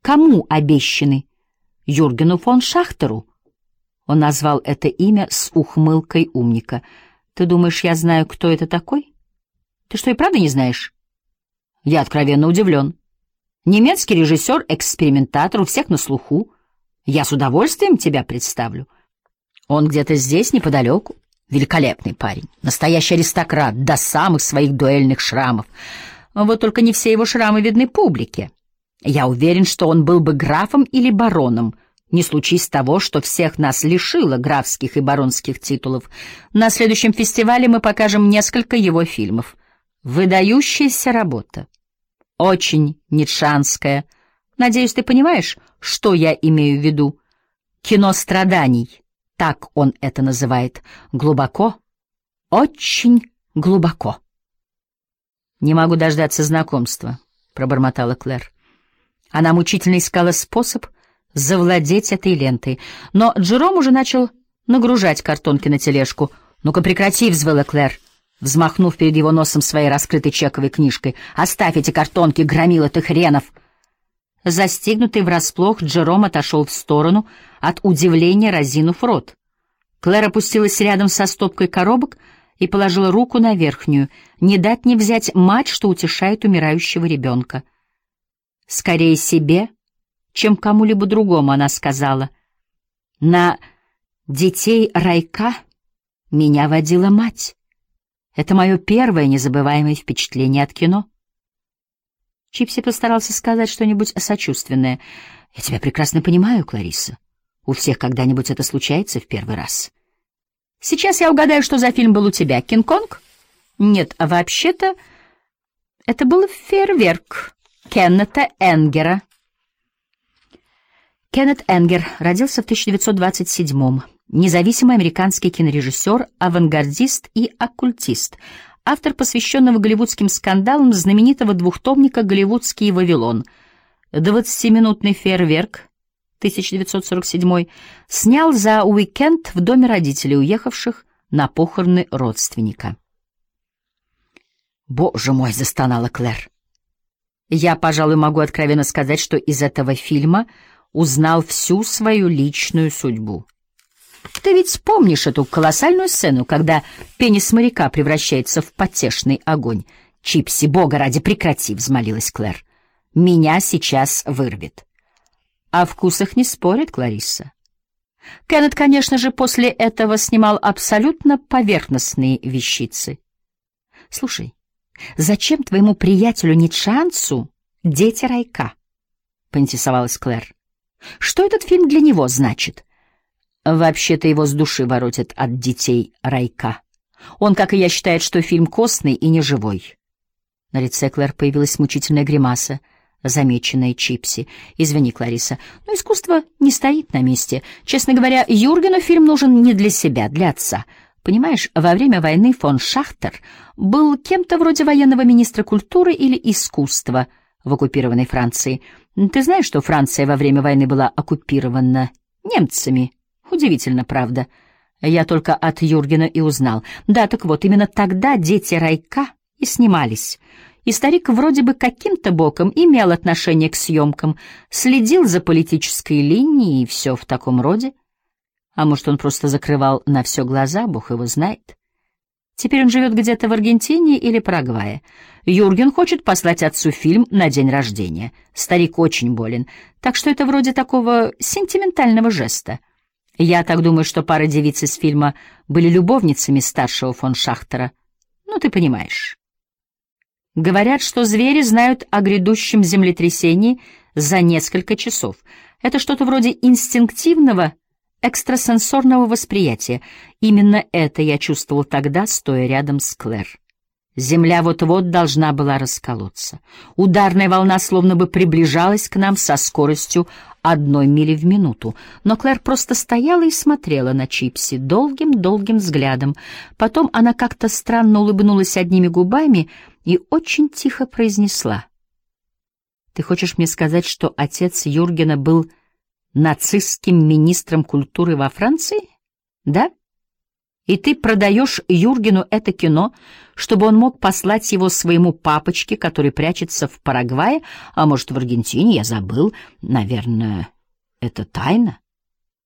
Кому обещаны? Юргену фон Шахтеру. Он назвал это имя с ухмылкой умника. Ты думаешь, я знаю, кто это такой? Ты что, и правда не знаешь? Я откровенно удивлен. Немецкий режиссер-экспериментатор, у всех на слуху. Я с удовольствием тебя представлю. Он где-то здесь, неподалеку. Великолепный парень, настоящий аристократ, до самых своих дуэльных шрамов. Вот только не все его шрамы видны публике. Я уверен, что он был бы графом или бароном, не случись того, что всех нас лишило графских и баронских титулов. На следующем фестивале мы покажем несколько его фильмов. Выдающаяся работа. Очень ницшанская. Надеюсь, ты понимаешь, что я имею в виду? Кино страданий, так он это называет. Глубоко, очень глубоко. «Не могу дождаться знакомства», — пробормотала Клэр. Она мучительно искала способ завладеть этой лентой, но Джером уже начал нагружать картонки на тележку. «Ну-ка прекрати», — взвыла Клэр, взмахнув перед его носом своей раскрытой чековой книжкой. «Оставь эти картонки, громила ты хренов!» Застигнутый врасплох, Джером отошел в сторону, от удивления разинув рот. Клэр опустилась рядом со стопкой коробок и положила руку на верхнюю, не дать не взять мать, что утешает умирающего ребенка. «Скорее себе, чем кому-либо другому», — она сказала. «На детей Райка меня водила мать. Это мое первое незабываемое впечатление от кино». Чипси постарался сказать что-нибудь сочувственное. «Я тебя прекрасно понимаю, Клариса. У всех когда-нибудь это случается в первый раз. Сейчас я угадаю, что за фильм был у тебя. Кинг-Конг? Нет, а вообще-то это был «Фейерверк» Кеннета Энгера. Кеннет Энгер родился в 1927-м. Независимый американский кинорежиссер, авангардист и оккультист. Автор посвященного голливудским скандалам знаменитого двухтомника «Голливудский Вавилон». 20-минутный «Фейерверк» 1947 снял за уикенд в доме родителей, уехавших на похороны родственника. «Боже мой!» — застонала Клэр. «Я, пожалуй, могу откровенно сказать, что из этого фильма узнал всю свою личную судьбу. Ты ведь помнишь эту колоссальную сцену, когда пенис моряка превращается в потешный огонь? Чипси, бога ради, прекрати!» — взмолилась Клэр. «Меня сейчас вырвет». О вкусах не спорит Кларисса. Кеннет, конечно же, после этого снимал абсолютно поверхностные вещицы. «Слушай, зачем твоему приятелю-ницшанцу дети Райка?» — поинтересовалась Клэр. «Что этот фильм для него значит?» «Вообще-то его с души воротят от детей Райка. Он, как и я, считает, что фильм костный и неживой». На лице Клэр появилась мучительная гримаса, замеченная Чипси. «Извини, Клариса, но искусство не стоит на месте. Честно говоря, Юргену фильм нужен не для себя, для отца. Понимаешь, во время войны фон Шахтер был кем-то вроде военного министра культуры или искусства в оккупированной Франции. Ты знаешь, что Франция во время войны была оккупирована немцами? Удивительно, правда? Я только от Юргена и узнал. Да, так вот, именно тогда дети Райка и снимались». И старик вроде бы каким-то боком имел отношение к съемкам, следил за политической линией и все в таком роде. А может, он просто закрывал на все глаза, бог его знает. Теперь он живет где-то в Аргентине или Парагвае. Юрген хочет послать отцу фильм на день рождения. Старик очень болен, так что это вроде такого сентиментального жеста. Я так думаю, что пара девиц из фильма были любовницами старшего фон Шахтера. Ну, ты понимаешь. Говорят, что звери знают о грядущем землетрясении за несколько часов. Это что-то вроде инстинктивного, экстрасенсорного восприятия. Именно это я чувствовал тогда, стоя рядом с Клэр. Земля вот-вот должна была расколоться. Ударная волна словно бы приближалась к нам со скоростью 1 мили в минуту. Но Клэр просто стояла и смотрела на Чипси долгим-долгим взглядом. Потом она как-то странно улыбнулась одними губами и очень тихо произнесла: «Ты хочешь мне сказать, что отец Юргена был нацистским министром культуры во Франции? Да? И ты продаешь Юргену это кино, чтобы он мог послать его своему папочке, который прячется в Парагвае, а может, в Аргентине, я забыл. Наверное, это тайна.